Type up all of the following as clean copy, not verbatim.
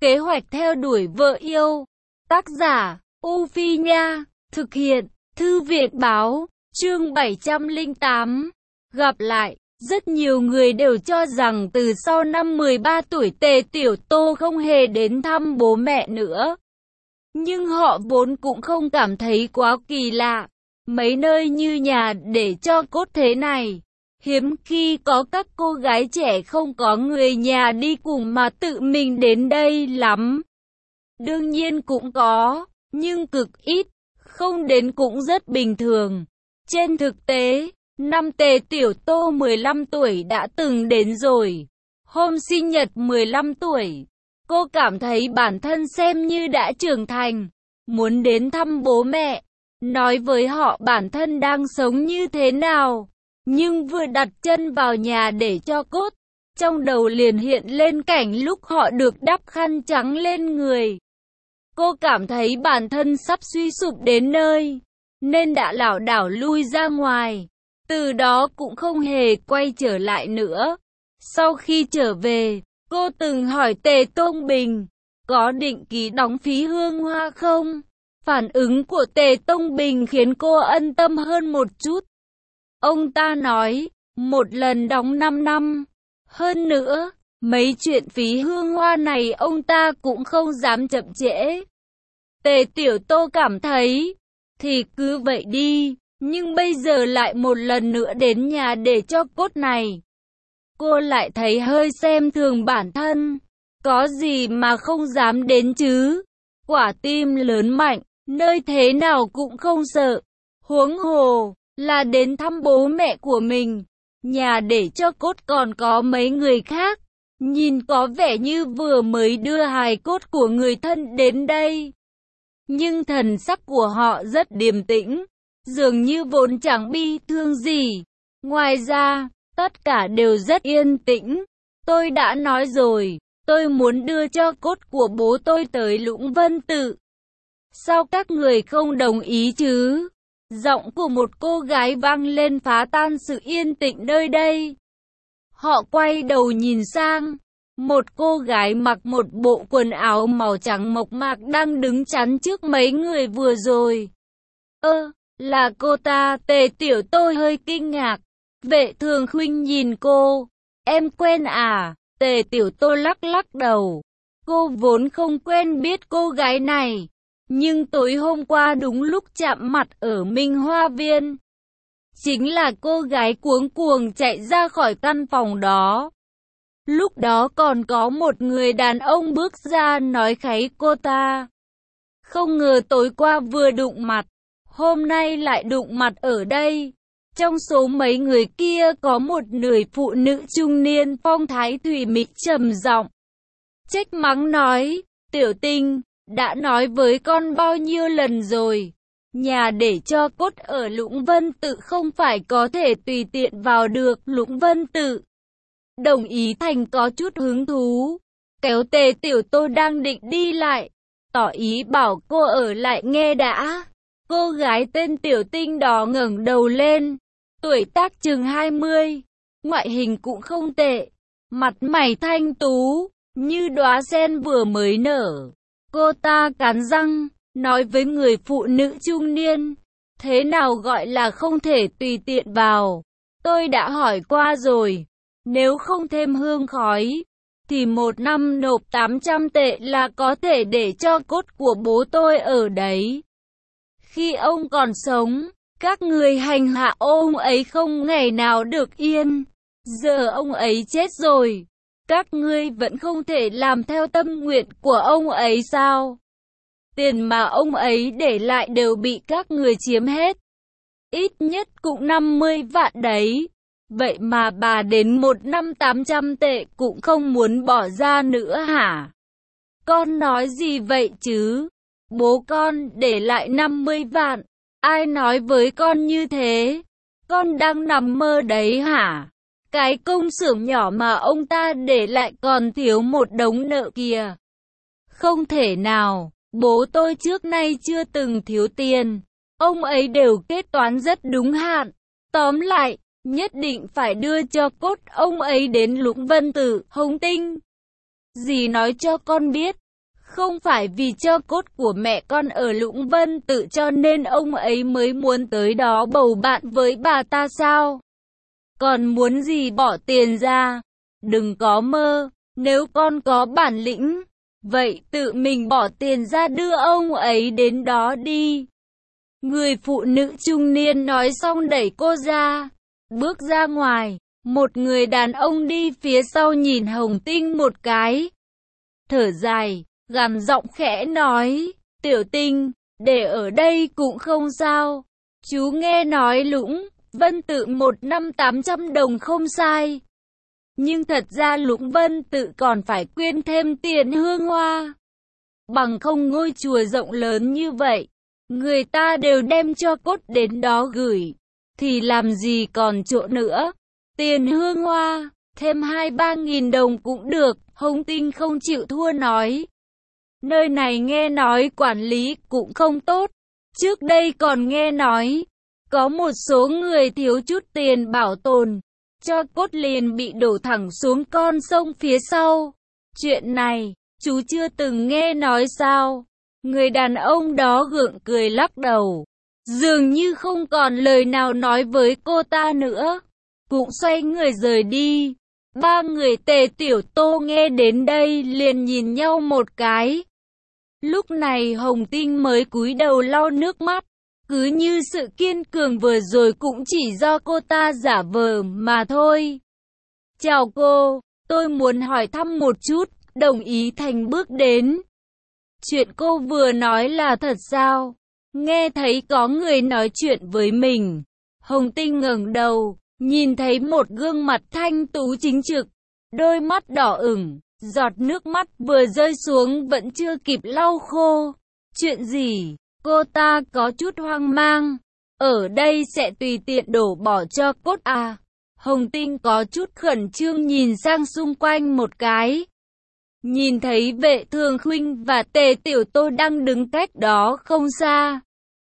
Kế hoạch theo đuổi vợ yêu. Tác giả, U Phi Nha. Thực hiện, Thư viện Báo. Chương 708. Gặp lại. Rất nhiều người đều cho rằng từ sau năm 13 tuổi Tề Tiểu Tô không hề đến thăm bố mẹ nữa. Nhưng họ vốn cũng không cảm thấy quá kỳ lạ. Mấy nơi như nhà để cho cốt thế này, hiếm khi có các cô gái trẻ không có người nhà đi cùng mà tự mình đến đây lắm. Đương nhiên cũng có, nhưng cực ít, không đến cũng rất bình thường. Trên thực tế, năm Tề Tiểu Tô 15 tuổi đã từng đến rồi. Hôm sinh nhật 15 tuổi, cô cảm thấy bản thân xem như đã trưởng thành, muốn đến thăm bố mẹ, nói với họ bản thân đang sống như thế nào. Nhưng vừa đặt chân vào nhà để cho cốt, trong đầu liền hiện lên cảnh lúc họ được đắp khăn trắng lên người. Cô cảm thấy bản thân sắp suy sụp đến nơi, nên đã lảo đảo lui ra ngoài. Từ đó cũng không hề quay trở lại nữa. Sau khi trở về, cô từng hỏi Tề Tông Bình, có định kỳ đóng phí hương hoa không? Phản ứng của Tề Tông Bình khiến cô an tâm hơn một chút. Ông ta nói, một lần đóng 5 năm. Hơn nữa, mấy chuyện phí hương hoa này ông ta cũng không dám chậm trễ. Tề Tiểu Tô cảm thấy, thì cứ vậy đi, nhưng bây giờ lại một lần nữa đến nhà để cho cốt này. Cô lại thấy hơi xem thường bản thân, có gì mà không dám đến chứ. Quả tim lớn mạnh, nơi thế nào cũng không sợ. Huống hồ là đến thăm bố mẹ của mình. Nhà để cho cốt còn có mấy người khác, nhìn có vẻ như vừa mới đưa hài cốt của người thân đến đây. Nhưng thần sắc của họ rất điềm tĩnh, dường như vốn chẳng bi thương gì. Ngoài ra, tất cả đều rất yên tĩnh. Tôi đã nói rồi, tôi muốn đưa cho cốt của bố tôi tới Lũng Vân Tự. Sao các người không đồng ý chứ? Giọng của một cô gái vang lên phá tan sự yên tĩnh nơi đây. Họ quay đầu nhìn sang. Một cô gái mặc một bộ quần áo màu trắng mộc mạc đang đứng chắn trước mấy người vừa rồi. Là cô ta. Tề Tiểu Tô hơi kinh ngạc. Vệ Thường Khuynh nhìn cô. Em quen à? Tề Tiểu Tô lắc lắc đầu. Cô vốn không quen biết cô gái này. Nhưng tối hôm qua đúng lúc chạm mặt ở Minh Hoa Viên, chính là cô gái cuống cuồng chạy ra khỏi căn phòng đó. Lúc đó còn có một người đàn ông bước ra nói kháy cô ta. Không ngờ tối qua vừa đụng mặt, hôm nay lại đụng mặt ở đây. Trong số mấy người kia có một người phụ nữ trung niên phong thái thủy mị trầm giọng trách mắng nói, Tiểu Tinh, đã nói với con bao nhiêu lần rồi, nhà để cho cốt ở Lũng Vân Tự không phải có thể tùy tiện vào được. Lũng Vân Tự. Đồng Ý Thành có chút hứng thú, kéo Tề Tiểu Tô đang định đi lại, tỏ ý bảo cô ở lại nghe đã. Cô gái tên Tiểu Tinh đó ngẩng đầu lên, tuổi tác chừng 20, ngoại hình cũng không tệ, mặt mày thanh tú, như đóa sen vừa mới nở. Cô ta cắn răng, nói với người phụ nữ trung niên, thế nào gọi là không thể tùy tiện vào? Tôi đã hỏi qua rồi, nếu không thêm hương khói, thì một năm nộp 800 tệ là có thể để cho cốt của bố tôi ở đấy. Khi ông còn sống, các người hành hạ ông ấy không ngày nào được yên. Giờ ông ấy chết rồi, các ngươi vẫn không thể làm theo tâm nguyện của ông ấy sao? Tiền mà ông ấy để lại đều bị các người chiếm hết. Ít nhất cũng 50 vạn đấy. Vậy mà bà đến một năm 800 tệ cũng không muốn bỏ ra nữa hả? Con nói gì vậy chứ? Bố con để lại 50 vạn. Ai nói với con như thế? Con đang nằm mơ đấy hả? Cái công xưởng nhỏ mà ông ta để lại còn thiếu một đống nợ kìa. Không thể nào, bố tôi trước nay chưa từng thiếu tiền. Ông ấy đều kết toán rất đúng hạn. Tóm lại, nhất định phải đưa cho cốt ông ấy đến Lũng Vân Tự, Hồng Tinh. Dì nói cho con biết, Không phải vì tro cốt của mẹ con ở Lũng Vân Tự cho nên ông ấy mới muốn tới đó bầu bạn với bà ta sao? Còn muốn gì bỏ tiền ra? Đừng có mơ, nếu con có bản lĩnh, vậy tự mình bỏ tiền ra đưa ông ấy đến đó đi. Người phụ nữ trung niên nói xong đẩy cô ra, bước ra ngoài. Một người đàn ông đi phía sau nhìn Hồng Tinh một cái, thở dài, gằn giọng khẽ nói, Tiểu Tinh, để ở đây cũng không sao. Chú nghe nói Lũng Vân Tự 1 năm 800 đồng không sai. Nhưng thật ra Lũng Vân Tự còn phải quyên thêm tiền hương hoa. Bằng không ngôi chùa rộng lớn như vậy, người ta đều đem cho cốt đến đó gửi, thì làm gì còn chỗ nữa. Tiền hương hoa, thêm 2-3 nghìn đồng cũng được. Hồng Tinh không chịu thua nói. Nơi này nghe nói quản lý cũng không tốt. Trước đây còn nghe nói, có một số người thiếu chút tiền bảo tồn, cho cốt liền bị đổ thẳng xuống con sông phía sau. Chuyện này, chú chưa từng nghe nói sao? Người đàn ông đó gượng cười lắc đầu, dường như không còn lời nào nói với cô ta nữa, cũng xoay người rời đi. Ba người Tề Tiểu Tô nghe đến đây liền nhìn nhau một cái. Lúc này Hồng Tinh mới cúi đầu lau nước mắt, cứ như sự kiên cường vừa rồi cũng chỉ do cô ta giả vờ mà thôi. Chào cô, tôi muốn hỏi thăm một chút. Đồng Ý Thành bước đến. Chuyện cô vừa nói là thật sao? Nghe thấy có người nói chuyện với mình. Hồng Tinh ngẩng đầu, nhìn thấy một gương mặt thanh tú chính trực, đôi mắt đỏ ửng, giọt nước mắt vừa rơi xuống vẫn chưa kịp lau khô. Chuyện gì? Cô ta có chút hoang mang. Ở đây sẽ tùy tiện đổ bỏ cho cốt à? Hồng Tinh có chút khẩn trương nhìn sang xung quanh một cái. Nhìn thấy Vệ Thường Khuynh và Tề Tiểu Tô đang đứng cách đó không xa.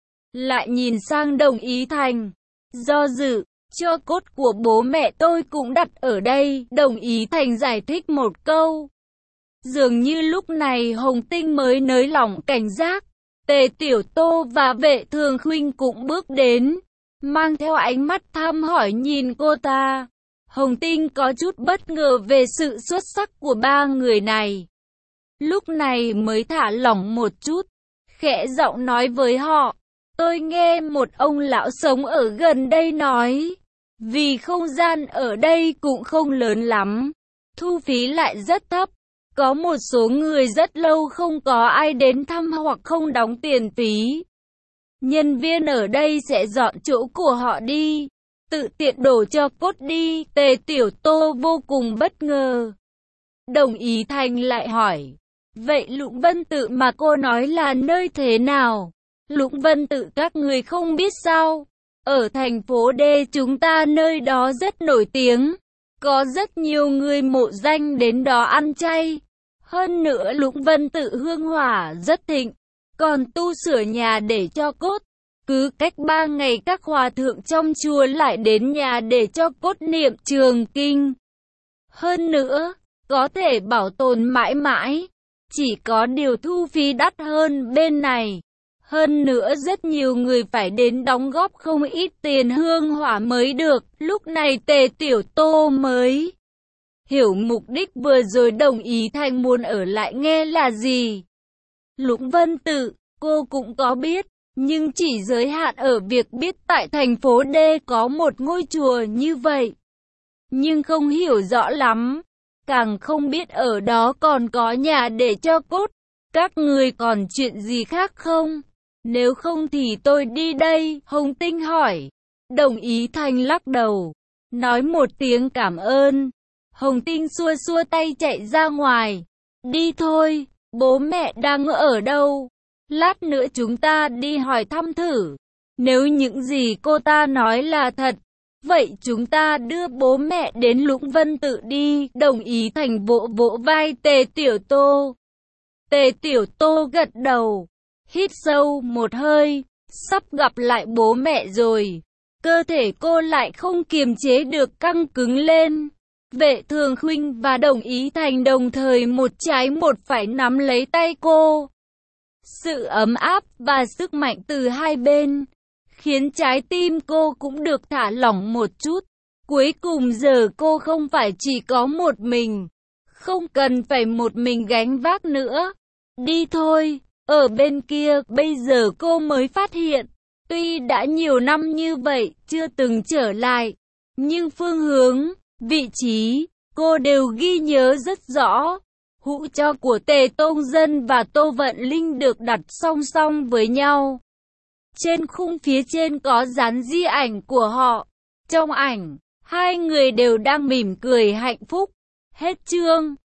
Lại nhìn sang Đồng Ý Thành. Do dự, cho cốt của bố mẹ tôi cũng đặt ở đây. Đồng Ý Thành giải thích một câu. Dường như lúc này Hồng Tinh mới nới lỏng cảnh giác. Tề Tiểu Tô và Vệ Thường Khuynh cũng bước đến, mang theo ánh mắt thăm hỏi nhìn cô ta. Hồng Tinh có chút bất ngờ về sự xuất sắc của ba người này. Lúc này mới thả lỏng một chút, khẽ giọng nói với họ. Tôi nghe một ông lão sống ở gần đây nói, vì không gian ở đây cũng không lớn lắm, thu phí lại rất thấp. Có một số người rất lâu không có ai đến thăm hoặc không đóng tiền phí. Nhân viên ở đây sẽ dọn chỗ của họ đi, tự tiện đổ cho cốt đi. Tề Tiểu Tô vô cùng bất ngờ. Đồng Ý Thành lại hỏi, vậy Lũng Vân Tự mà cô nói là nơi thế nào? Lũng Vân Tự các người không biết sao? Ở thành phố D chúng ta nơi đó rất nổi tiếng. Có rất nhiều người mộ danh đến đó ăn chay. Hơn nữa Lũng Vân Tự hương hỏa rất thịnh, còn tu sửa nhà để cho cốt. Cứ cách 3 ngày các hòa thượng trong chùa lại đến nhà để cho cốt niệm trường kinh. Hơn nữa, có thể bảo tồn mãi mãi. Chỉ có điều thu phí đắt hơn bên này. Hơn nữa rất nhiều người phải đến đóng góp không ít tiền hương hỏa mới được. Lúc này Tề Tiểu Tô mới hiểu mục đích vừa rồi Đồng Ý Thành muốn ở lại nghe là gì. Lũng Vân Tự, cô cũng có biết, nhưng chỉ giới hạn ở việc biết tại thành phố D có một ngôi chùa như vậy. Nhưng không hiểu rõ lắm, càng không biết ở đó còn có nhà để cho cốt. Các người còn chuyện gì khác không? Nếu không thì tôi đi đây, Hồng Tinh hỏi. Đồng Ý Thành lắc đầu, nói một tiếng cảm ơn. Hồng Tinh xua xua tay chạy ra ngoài. Đi thôi, bố mẹ đang ở đâu? Lát nữa chúng ta đi hỏi thăm thử. Nếu những gì cô ta nói là thật, vậy chúng ta đưa bố mẹ đến Lũng Vân Tự đi. Đồng Ý Thành vỗ vỗ vai Tề Tiểu Tô. Tề Tiểu Tô gật đầu, hít sâu một hơi, sắp gặp lại bố mẹ rồi. Cơ thể cô lại không kiềm chế được căng cứng lên. Vệ Thường Khuynh và Đồng Ý Thành đồng thời một trái một phải nắm lấy tay cô. Sự ấm áp và sức mạnh từ hai bên khiến trái tim cô cũng được thả lỏng một chút. Cuối cùng giờ cô không phải chỉ có một mình, không cần phải một mình gánh vác nữa. Đi thôi. Ở bên kia, bây giờ cô mới phát hiện, tuy đã nhiều năm như vậy, chưa từng trở lại, nhưng phương hướng, vị trí, cô đều ghi nhớ rất rõ. Hũ tro của Tề Tông Dân và Tô Vận Linh được đặt song song với nhau. Trên khung phía trên có dán di ảnh của họ. Trong ảnh, hai người đều đang mỉm cười hạnh phúc. Hết chương.